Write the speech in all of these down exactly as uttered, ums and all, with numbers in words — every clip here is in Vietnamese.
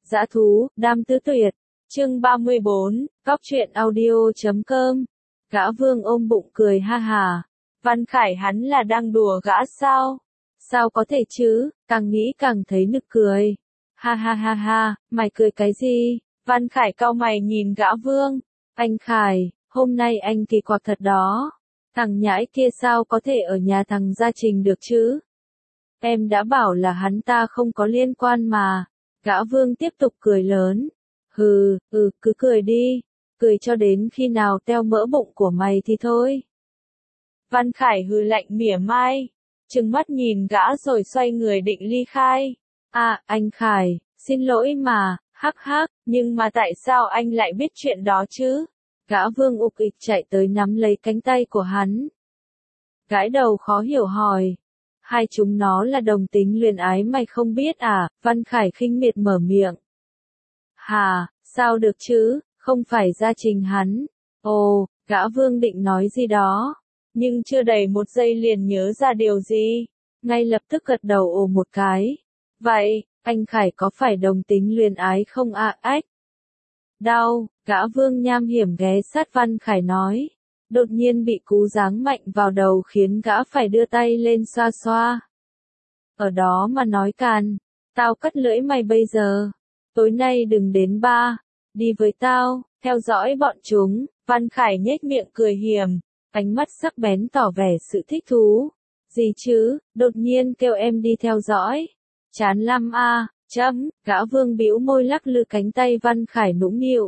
Dã thú, Đam Tứ Tuyệt. Chương ba mươi bốn, Góc truyện audio chấm com. Gã Vương ôm bụng cười ha hà. Văn Khải hắn là đang đùa gã sao? Sao có thể chứ, càng nghĩ càng thấy nực cười. Ha ha ha ha, mày cười cái gì? Văn Khải cau mày nhìn Gã Vương. Anh Khải, hôm nay anh kỳ quặc thật đó. Thằng nhãi kia sao có thể ở nhà thằng Gia Trình được chứ? Em đã bảo là hắn ta không có liên quan mà. Gã Vương tiếp tục cười lớn. Hừ, ừ, cứ cười đi. Cười cho đến khi nào teo mỡ bụng của mày thì thôi. Văn Khải hừ lạnh mỉa mai. Trừng mắt nhìn gã rồi xoay người định ly khai. À, anh Khải, xin lỗi mà, hắc hắc, nhưng mà tại sao anh lại biết chuyện đó chứ? Gã Vương ục ịch chạy tới nắm lấy cánh tay của hắn. Gãi đầu khó hiểu hỏi. Hai chúng nó là đồng tính luyến ái mày không biết à? Văn Khải khinh miệt mở miệng. Hà, sao được chứ, không phải Gia Trình hắn. Ồ, Gã Vương định nói gì đó, nhưng chưa đầy một giây liền nhớ ra điều gì. Ngay lập tức gật đầu ồ một cái. Vậy, anh Khải có phải đồng tính luyến ái không ạ? À, ách. Đau, Gã Vương nham hiểm ghé sát Văn Khải nói. Đột nhiên bị cú giáng mạnh vào đầu khiến gã phải đưa tay lên xoa xoa. Ở đó mà nói càn, tao cắt lưỡi mày bây giờ. Tối nay đừng đến ba, đi với tao, theo dõi bọn chúng. Văn Khải nhếch miệng cười hiểm, ánh mắt sắc bén tỏ vẻ sự thích thú. Gì chứ, đột nhiên kêu em đi theo dõi. Chán lắm a, chấm, Gã Vương bĩu môi lắc lư cánh tay Văn Khải nũng nịu.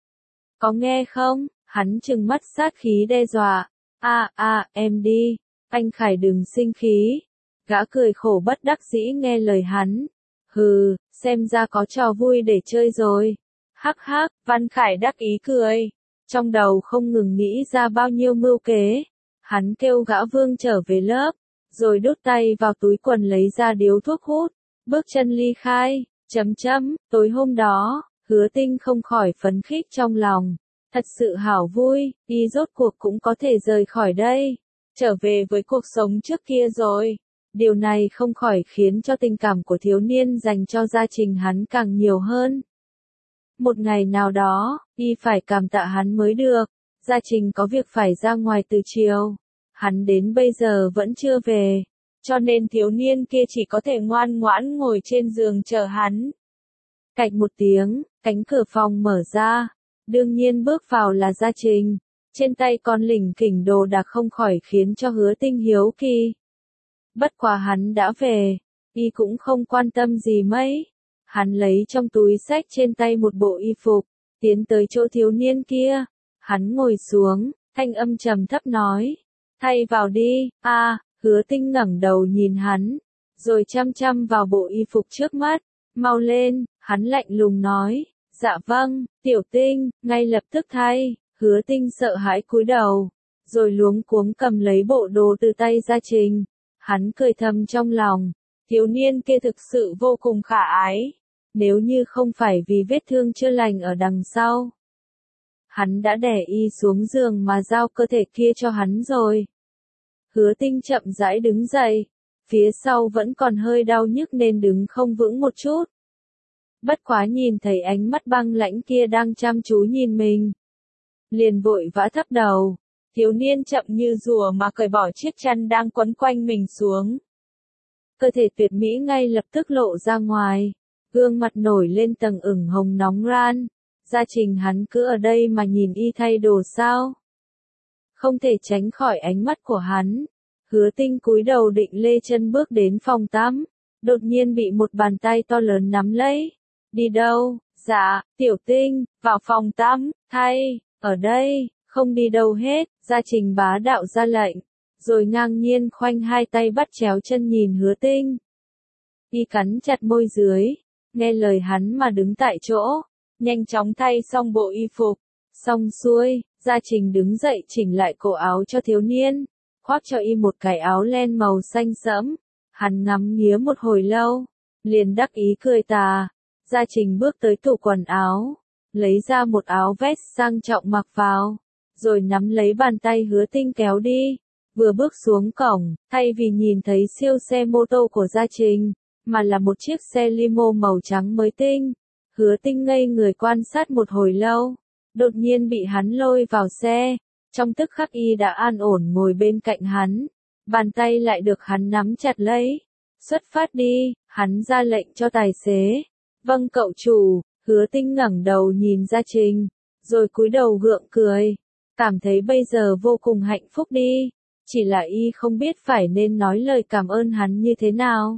Có nghe không? Hắn trừng mắt sát khí đe dọa. À, à, em đi. Anh Khải đừng sinh khí. Gã cười khổ bất đắc dĩ nghe lời hắn. Hừ, xem ra có trò vui để chơi rồi. Hắc hắc, Văn Khải đắc ý cười. Trong đầu không ngừng nghĩ ra bao nhiêu mưu kế. Hắn kêu Gã Vương trở về lớp, rồi đút tay vào túi quần lấy ra điếu thuốc hút. Bước chân ly khai, chấm chấm, tối hôm đó, Hứa Tinh không khỏi phấn khích trong lòng. Thật sự hảo vui, y rốt cuộc cũng có thể rời khỏi đây, trở về với cuộc sống trước kia rồi. Điều này không khỏi khiến cho tình cảm của thiếu niên dành cho Gia Trình hắn càng nhiều hơn. Một ngày nào đó, y phải cảm tạ hắn mới được. Gia Trình có việc phải ra ngoài từ chiều. Hắn đến bây giờ vẫn chưa về, cho nên thiếu niên kia chỉ có thể ngoan ngoãn ngồi trên giường chờ hắn. Cạch một tiếng, cánh cửa phòng mở ra. Đương nhiên bước vào là Gia Trình, trên tay con lỉnh kỉnh đồ đạc không khỏi khiến cho Hứa Tinh hiếu kỳ. Bất quá hắn đã về, y cũng không quan tâm gì mấy. Hắn lấy trong túi xách trên tay một bộ y phục, tiến tới chỗ thiếu niên kia. Hắn ngồi xuống, thanh âm trầm thấp nói, thay vào đi. A, Hứa Tinh ngẩng đầu nhìn hắn, rồi chăm chăm vào bộ y phục trước mắt. Mau lên, hắn lạnh lùng nói. Dạ vâng, Tiểu Tinh, ngay lập tức thay. Hứa Tinh sợ hãi cúi đầu, rồi luống cuống cầm lấy bộ đồ từ tay Gia Trình. Hắn cười thầm trong lòng, thiếu niên kia thực sự vô cùng khả ái. Nếu như không phải vì vết thương chưa lành ở đằng sau, hắn đã đè y xuống giường mà giao cơ thể kia cho hắn rồi. Hứa Tinh chậm rãi đứng dậy, phía sau vẫn còn hơi đau nhức nên đứng không vững một chút. Bất quá nhìn thấy ánh mắt băng lãnh kia đang chăm chú nhìn mình, liền vội vã thấp đầu. Thiếu niên chậm như rùa mà cởi bỏ chiếc chăn đang quấn quanh mình xuống. Cơ thể tuyệt mỹ ngay lập tức lộ ra ngoài, gương mặt nổi lên tầng ửng hồng nóng ran. Gia Trình hắn cứ ở đây mà nhìn y thay đồ sao? Không thể tránh khỏi ánh mắt của hắn. Hứa Tinh cúi đầu định lê chân bước đến phòng tắm, đột nhiên bị một bàn tay to lớn nắm lấy. Đi đâu? Dạ, Tiểu Tinh, vào phòng tắm, thay, ở đây, không đi đâu hết. Gia Trình bá đạo ra lệnh, rồi ngang nhiên khoanh hai tay bắt chéo chân nhìn Hứa Tinh. Y cắn chặt môi dưới, nghe lời hắn mà đứng tại chỗ, nhanh chóng thay xong bộ y phục. Xong xuôi, Gia Trình đứng dậy chỉnh lại cổ áo cho thiếu niên, khoác cho y một cái áo len màu xanh sẫm. Hắn ngắm nghía một hồi lâu, liền đắc ý cười tà. Gia Trình bước tới tủ quần áo, lấy ra một áo vest sang trọng mặc vào, rồi nắm lấy bàn tay Hứa Tinh kéo đi. Vừa bước xuống cổng, thay vì nhìn thấy siêu xe mô tô của Gia Trình, mà là một chiếc xe limo màu trắng mới tinh. Hứa Tinh ngây người quan sát một hồi lâu, đột nhiên bị hắn lôi vào xe, trong tức khắc y đã an ổn ngồi bên cạnh hắn, bàn tay lại được hắn nắm chặt lấy. Xuất phát đi, hắn ra lệnh cho tài xế. Vâng cậu chủ. Hứa Tinh ngẩng đầu nhìn Gia Trình, rồi cúi đầu gượng cười, cảm thấy bây giờ vô cùng hạnh phúc đi, chỉ là y không biết phải nên nói lời cảm ơn hắn như thế nào.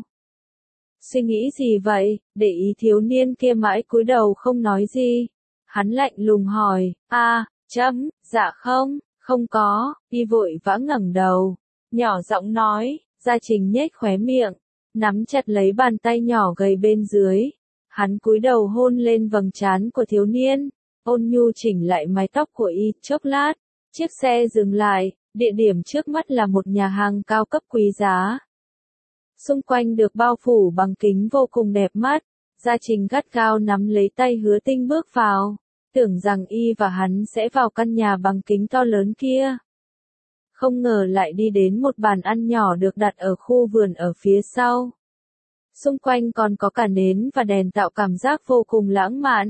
Suy nghĩ gì vậy, để ý thiếu niên kia mãi cúi đầu không nói gì. Hắn lạnh lùng hỏi, a, chấm, dạ không, không có, y vội vã ngẩng đầu, nhỏ giọng nói. Gia Trình nhếch khóe miệng, nắm chặt lấy bàn tay nhỏ gầy bên dưới. Hắn cúi đầu hôn lên vầng trán của thiếu niên, ôn nhu chỉnh lại mái tóc của y. Chốc lát, chiếc xe dừng lại, địa điểm trước mắt là một nhà hàng cao cấp quý giá. Xung quanh được bao phủ bằng kính vô cùng đẹp mắt. Gia Trình gắt gao nắm lấy tay Hứa Tinh bước vào, tưởng rằng y và hắn sẽ vào căn nhà bằng kính to lớn kia. Không ngờ lại đi đến một bàn ăn nhỏ được đặt ở khu vườn ở phía sau. Xung quanh còn có cả nến và đèn tạo cảm giác vô cùng lãng mạn.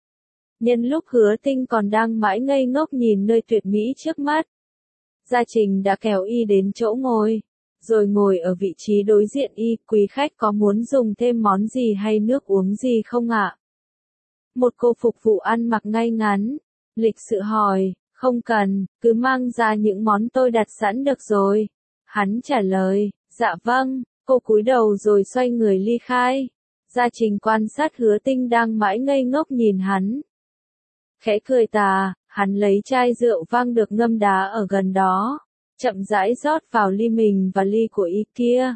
Nhân lúc Hứa Tinh còn đang mãi ngây ngốc nhìn nơi tuyệt mỹ trước mắt, Gia Trình đã kéo y đến chỗ ngồi, rồi ngồi ở vị trí đối diện y. Quý khách có muốn dùng thêm món gì hay nước uống gì không ạ? Một cô phục vụ ăn mặc ngay ngắn, lịch sự hỏi. Không cần, cứ mang ra những món tôi đặt sẵn được rồi. Hắn trả lời, dạ vâng. Cô cúi đầu rồi xoay người ly khai. Gia Trình quan sát Hứa Tinh đang mãi ngây ngốc nhìn hắn. Khẽ cười tà, hắn lấy chai rượu vang được ngâm đá ở gần đó, chậm rãi rót vào ly mình và ly của y kia.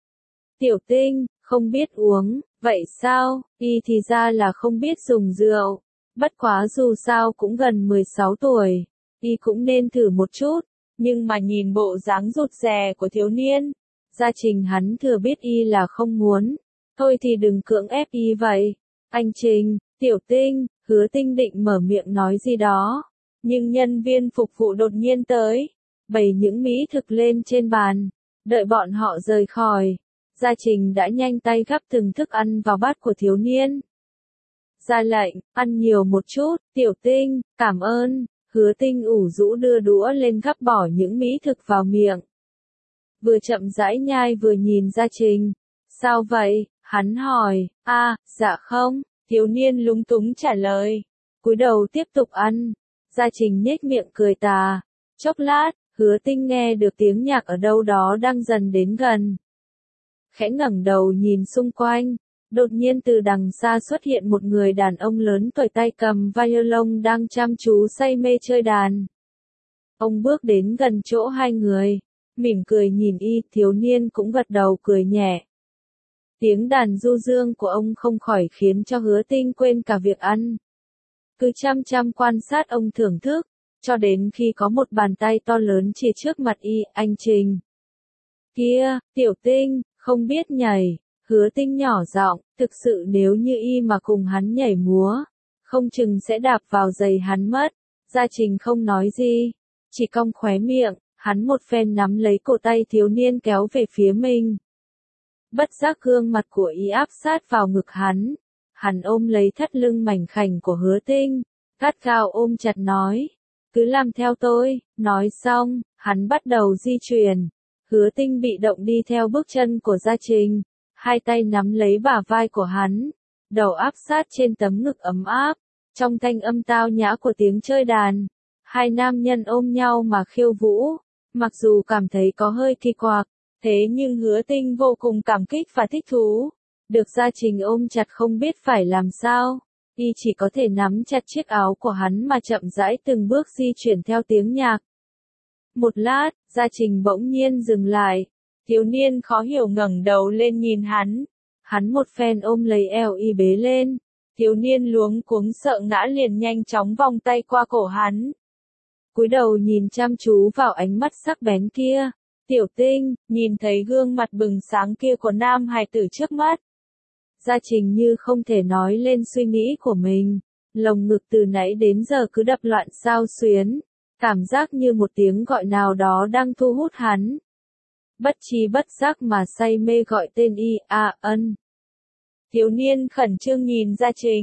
Tiểu Tinh, không biết uống, vậy sao? Y thì ra là không biết dùng rượu. Bất quá dù sao cũng gần mười sáu tuổi, y cũng nên thử một chút, nhưng mà nhìn bộ dáng rụt rè của thiếu niên, Gia Trình hắn thừa biết y là không muốn. Thôi thì đừng cưỡng ép y vậy. Anh Trình, Tiểu Tinh. Hứa Tinh định mở miệng nói gì đó, nhưng nhân viên phục vụ đột nhiên tới, bày những mỹ thực lên trên bàn. Đợi bọn họ rời khỏi, Gia Trình đã nhanh tay gắp từng thức ăn vào bát của thiếu niên. Ra lệnh, ăn nhiều một chút. Tiểu Tinh, cảm ơn. Hứa Tinh ủ rũ đưa đũa lên gắp bỏ những mỹ thực vào miệng. Vừa chậm rãi nhai vừa nhìn Gia Trình. Sao vậy? Hắn hỏi. A, dạ không. Thiếu niên lúng túng trả lời. Cúi đầu tiếp tục ăn. Gia Trình nhếch miệng cười tà. Chốc lát, Hứa Tinh nghe được tiếng nhạc ở đâu đó đang dần đến gần. Khẽ ngẩng đầu nhìn xung quanh. Đột nhiên từ đằng xa xuất hiện một người đàn ông lớn tuổi tay cầm violon đang chăm chú say mê chơi đàn. Ông bước đến gần chỗ hai người, mỉm cười nhìn y. Thiếu niên cũng gật đầu cười nhẹ. Tiếng đàn du dương của ông không khỏi khiến cho Hứa Tinh quên cả việc ăn. Cứ chăm chăm quan sát ông thưởng thức, cho đến khi có một bàn tay to lớn chỉ trước mặt y. Anh Trình. Kia, Tiểu Tinh, không biết nhảy. Hứa Tinh nhỏ giọng, thực sự nếu như y mà cùng hắn nhảy múa, không chừng sẽ đạp vào giày hắn mất. Gia Trình không nói gì, chỉ cong khóe miệng, hắn một phen nắm lấy cổ tay thiếu niên kéo về phía mình. Bất giác gương mặt của y áp sát vào ngực hắn, hắn ôm lấy thắt lưng mảnh khảnh của Hứa Tinh, gắt gao ôm chặt nói, cứ làm theo tôi. Nói xong, hắn bắt đầu di chuyển. Hứa Tinh bị động đi theo bước chân của Gia Trình. Hai tay nắm lấy bả vai của hắn, đầu áp sát trên tấm ngực ấm áp. Trong thanh âm tao nhã của tiếng chơi đàn, hai nam nhân ôm nhau mà khiêu vũ. Mặc dù cảm thấy có hơi kỳ quặc, thế nhưng Hứa Tinh vô cùng cảm kích và thích thú. Được Gia Trình ôm chặt không biết phải làm sao, y chỉ có thể nắm chặt chiếc áo của hắn mà chậm rãi từng bước di chuyển theo tiếng nhạc. Một lát, Gia Trình bỗng nhiên dừng lại. Thiếu niên khó hiểu ngẩng đầu lên nhìn hắn. Hắn một phen ôm lấy eo y bế lên. Thiếu niên luống cuống sợ ngã liền nhanh chóng vòng tay qua cổ hắn. Cúi đầu nhìn chăm chú vào ánh mắt sắc bén kia. Tiểu Tinh, nhìn thấy gương mặt bừng sáng kia của nam hài tử trước mắt. Gia Trình như không thể nói lên suy nghĩ của mình. Lồng ngực từ nãy đến giờ cứ đập loạn xao xuyến. Cảm giác như một tiếng gọi nào đó đang thu hút hắn. Bất tri bất giác mà say mê gọi tên y. A ân. Thiếu niên khẩn trương nhìn Gia Trình,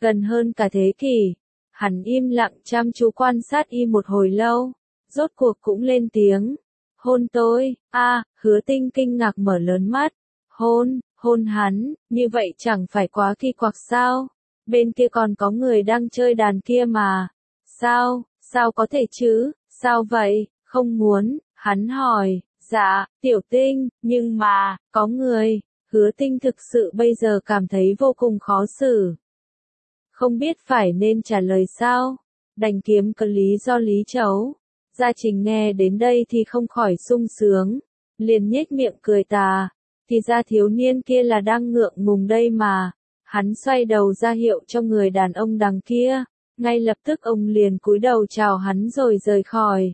gần hơn cả thế kỷ. Hắn im lặng chăm chú quan sát y một hồi lâu, rốt cuộc cũng lên tiếng. Hôn tôi, a Hứa Tinh kinh ngạc mở lớn mắt. Hôn, hôn hắn, như vậy chẳng phải quá kỳ quặc sao? Bên kia còn có người đang chơi đàn kia mà. Sao, sao có thể chứ, sao vậy, không muốn, hắn hỏi. Dạ, Tiểu Tinh, nhưng mà, có người. Hứa Tinh thực sự bây giờ cảm thấy vô cùng khó xử. Không biết phải nên trả lời sao, đành kiếm có lý do lý chấu. Gia Trình nghe đến đây thì không khỏi sung sướng, liền nhếch miệng cười tà. Thì ra thiếu niên kia là đang ngượng ngùng đây mà. Hắn xoay đầu ra hiệu cho người đàn ông đằng kia, ngay lập tức ông liền cúi đầu chào hắn rồi rời khỏi.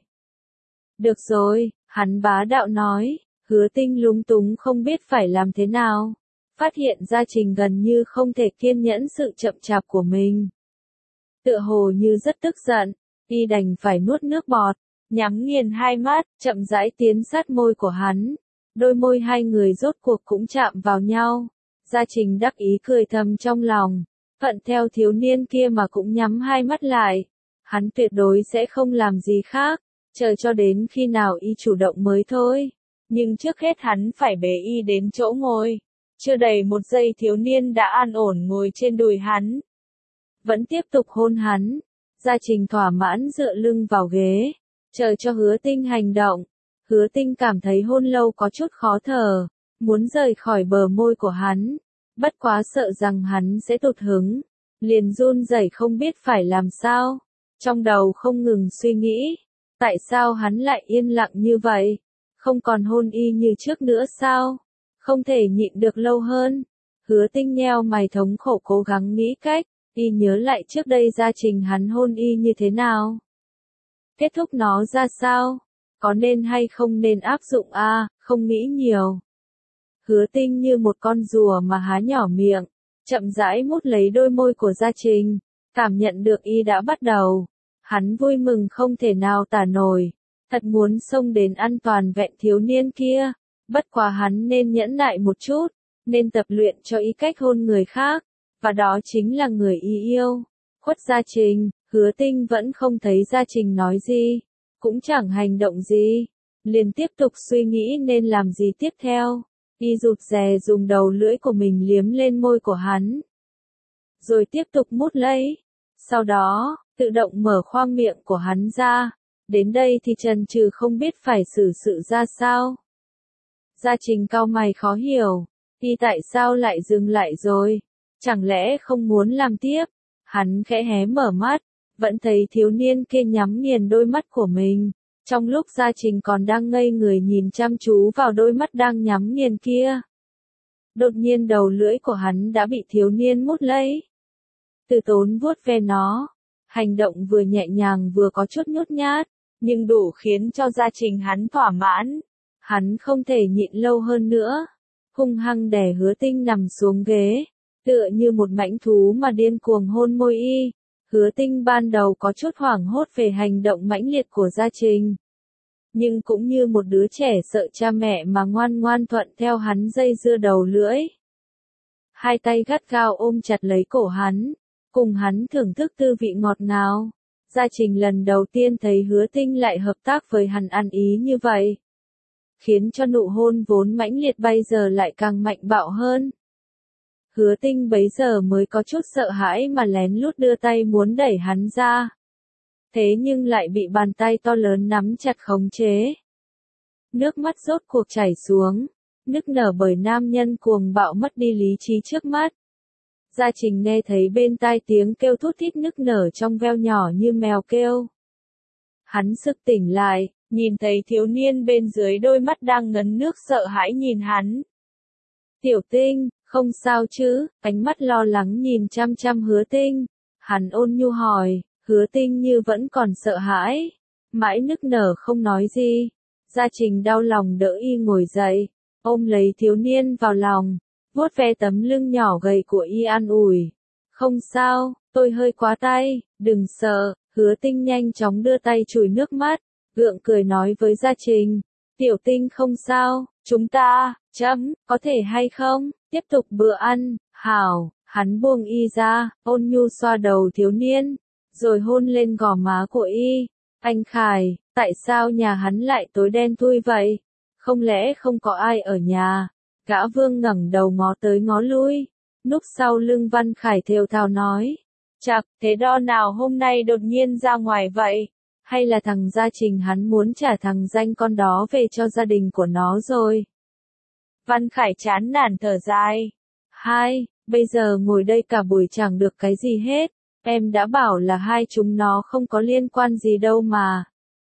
Được rồi, hắn bá đạo nói. Hứa Tinh lúng túng không biết phải làm thế nào. Phát hiện Gia Trình gần như không thể kiên nhẫn sự chậm chạp của mình. Tựa hồ như rất tức giận, y đành phải nuốt nước bọt, nhắm nghiền hai mắt, chậm rãi tiến sát môi của hắn. Đôi môi hai người rốt cuộc cũng chạm vào nhau. Gia Trình đắc ý cười thầm trong lòng, thuận theo thiếu niên kia mà cũng nhắm hai mắt lại. Hắn tuyệt đối sẽ không làm gì khác, chờ cho đến khi nào y chủ động mới thôi. Nhưng trước hết hắn phải bế y đến chỗ ngồi. Chưa đầy một giây thiếu niên đã an ổn ngồi trên đùi hắn. Vẫn tiếp tục hôn hắn. Gia Trình thỏa mãn dựa lưng vào ghế, chờ cho Hứa Tinh hành động. Hứa Tinh cảm thấy hôn lâu có chút khó thở, muốn rời khỏi bờ môi của hắn. Bất quá sợ rằng hắn sẽ tụt hứng, liền run rẩy không biết phải làm sao. Trong đầu không ngừng suy nghĩ, tại sao hắn lại yên lặng như vậy? Không còn hôn y như trước nữa sao? Không thể nhịn được lâu hơn. Hứa Tinh nheo mày thống khổ cố gắng nghĩ cách, y nhớ lại trước đây Gia Trình hắn hôn y như thế nào. Kết thúc nó ra sao? Có nên hay không nên áp dụng a à, không nghĩ nhiều. Hứa Tinh như một con rùa mà há nhỏ miệng, chậm rãi mút lấy đôi môi của Gia Trình, cảm nhận được y đã bắt đầu. Hắn vui mừng không thể nào tả nổi, thật muốn xông đến ăn toàn vẹn thiếu niên kia. Bất quá hắn nên nhẫn nại một chút, nên tập luyện cho y cách hôn người khác, và đó chính là người y yêu. Khuất Gia Trình, Hứa Tinh vẫn không thấy Gia Trình nói gì, cũng chẳng hành động gì, liền tiếp tục suy nghĩ nên làm gì tiếp theo. Y rụt rè dùng đầu lưỡi của mình liếm lên môi của hắn, rồi tiếp tục mút lấy. Sau đó, tự động mở khoang miệng của hắn ra. Đến đây thì chần chừ không biết phải xử sự ra sao. Gia Trình cau mày khó hiểu, y tại sao lại dừng lại rồi? Chẳng lẽ không muốn làm tiếp? Hắn khẽ hé mở mắt, vẫn thấy thiếu niên kia nhắm nghiền đôi mắt của mình. Trong lúc Gia Trình còn đang ngây người nhìn chăm chú vào đôi mắt đang nhắm nghiền kia, đột nhiên đầu lưỡi của hắn đã bị thiếu niên mút lấy. Từ tốn vuốt ve nó, hành động vừa nhẹ nhàng vừa có chút nhút nhát, nhưng đủ khiến cho Gia Trình hắn thỏa mãn. Hắn không thể nhịn lâu hơn nữa, hung hăng đè Hứa Tinh nằm xuống ghế, tựa như một mãnh thú mà điên cuồng hôn môi y. Hứa Tinh ban đầu có chút hoảng hốt về hành động mãnh liệt của Gia Trình, nhưng cũng như một đứa trẻ sợ cha mẹ mà ngoan ngoan thuận theo hắn dây dưa đầu lưỡi. Hai tay gắt gao ôm chặt lấy cổ hắn, cùng hắn thưởng thức tư vị ngọt ngào. Gia Trình lần đầu tiên thấy Hứa Tinh lại hợp tác với hắn ăn ý như vậy, khiến cho nụ hôn vốn mãnh liệt bây giờ lại càng mạnh bạo hơn. Hứa Tinh bấy giờ mới có chút sợ hãi mà lén lút đưa tay muốn đẩy hắn ra. Thế nhưng lại bị bàn tay to lớn nắm chặt khống chế. Nước mắt rốt cuộc chảy xuống, nức nở bởi nam nhân cuồng bạo mất đi lý trí trước mắt. Gia Trình nghe thấy bên tai tiếng kêu thút thít nức nở trong veo nhỏ như mèo kêu. Hắn sực tỉnh lại, nhìn thấy thiếu niên bên dưới đôi mắt đang ngấn nước sợ hãi nhìn hắn. Tiểu Tinh, không sao chứ? Ánh mắt lo lắng nhìn chăm chăm Hứa Tinh. Hắn ôn nhu hỏi. Hứa Tinh như vẫn còn sợ hãi, mãi nức nở không nói gì. Gia Trình đau lòng đỡ y ngồi dậy, ôm lấy thiếu niên vào lòng, vuốt ve tấm lưng nhỏ gầy của y an ủi. Không sao, tôi hơi quá tay, đừng sợ. Hứa Tinh nhanh chóng đưa tay chùi nước mắt, gượng cười nói với Gia Trình. Tiểu Tinh không sao, chúng ta, chấm, có thể hay không, tiếp tục bữa ăn, hảo, hảo. Hắn buông y ra, ôn nhu xoa đầu thiếu niên, rồi hôn lên gò má của y. Anh Khải, tại sao nhà hắn lại tối đen thui vậy? Không lẽ không có ai ở nhà? Gã Vương ngẩng đầu ngó tới ngó lui, núp sau lưng Văn Khải thều thào nói. Chạc, thế đo nào hôm nay đột nhiên ra ngoài vậy? Hay là thằng Gia Trình hắn muốn trả thằng danh con đó về cho gia đình của nó rồi? Văn Khải chán nản thở dài. Hai, bây giờ ngồi đây cả buổi chẳng được cái gì hết. Em đã bảo là hai chúng nó không có liên quan gì đâu mà.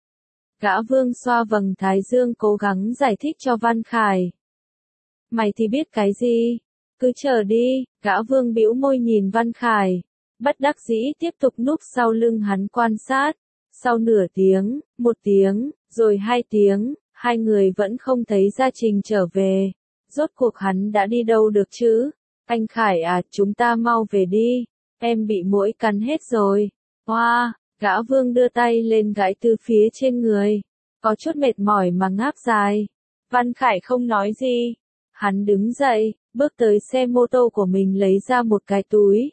Gã Vương xoa vầng thái dương cố gắng giải thích cho Văn Khải. Mày thì biết cái gì? Cứ chờ đi, gã Vương bĩu môi nhìn Văn Khải. Bất đắc dĩ tiếp tục núp sau lưng hắn quan sát. Sau nửa tiếng, một tiếng, rồi hai tiếng, hai người vẫn không thấy Gia Trình trở về. Rốt cuộc hắn đã đi đâu được chứ? Anh Khải à, chúng ta mau về đi. Em bị muỗi cắn hết rồi. Hoa, wow, gã Vương đưa tay lên gãi từ phía trên người. Có chút mệt mỏi mà ngáp dài. Văn Khải không nói gì. Hắn đứng dậy, bước tới xe mô tô của mình lấy ra một cái túi.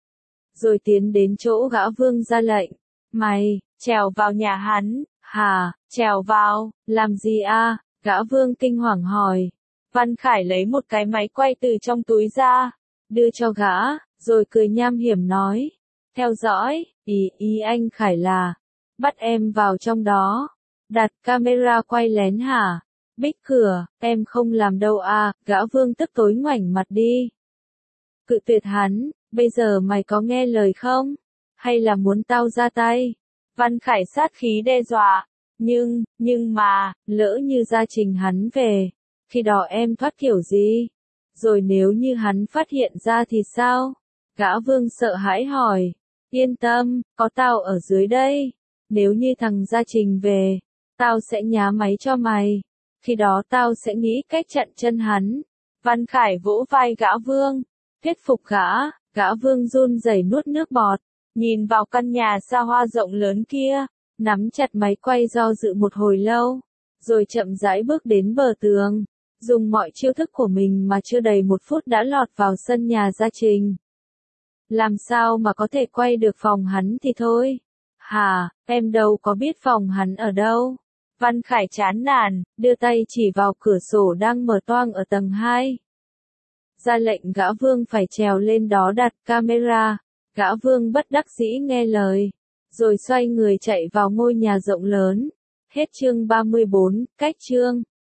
Rồi tiến đến chỗ gã Vương ra lệnh. Mày, trèo vào nhà hắn, hả, trèo vào, làm gì a? Gã Vương kinh hoàng hỏi. Văn Khải lấy một cái máy quay từ trong túi ra, đưa cho gã, rồi cười nham hiểm nói. Theo dõi, ý ý anh Khải là, bắt em vào trong đó, đặt camera quay lén hả? Bích cửa, em không làm đâu à, gã Vương tức tối ngoảnh mặt đi. Cự tuyệt hắn, bây giờ mày có nghe lời không? Hay là muốn tao ra tay? Văn Khải sát khí đe dọa, nhưng, nhưng mà, lỡ như Gia Trình hắn về, khi đó em thoát kiểu gì? Rồi nếu như hắn phát hiện ra thì sao? Gã Vương sợ hãi hỏi, yên tâm, có tao ở dưới đây. Nếu như thằng Gia Trình về, tao sẽ nhá máy cho mày. Khi đó tao sẽ nghĩ cách chặn chân hắn. Văn Khải vỗ vai gã Vương, thuyết phục gã, gã Vương run rẩy nuốt nước bọt, nhìn vào căn nhà xa hoa rộng lớn kia, nắm chặt máy quay do dự một hồi lâu, rồi chậm rãi bước đến bờ tường, dùng mọi chiêu thức của mình mà chưa đầy một phút đã lọt vào sân nhà Gia Trình. Làm sao mà có thể quay được phòng hắn thì thôi. Hả, em đâu có biết phòng hắn ở đâu. Văn Khải chán nản, đưa tay chỉ vào cửa sổ đang mở toang ở tầng hai. Ra lệnh gã Vương phải trèo lên đó đặt camera. Gã Vương bất đắc dĩ nghe lời, rồi xoay người chạy vào ngôi nhà rộng lớn. Hết chương ba mươi bốn, cách chương.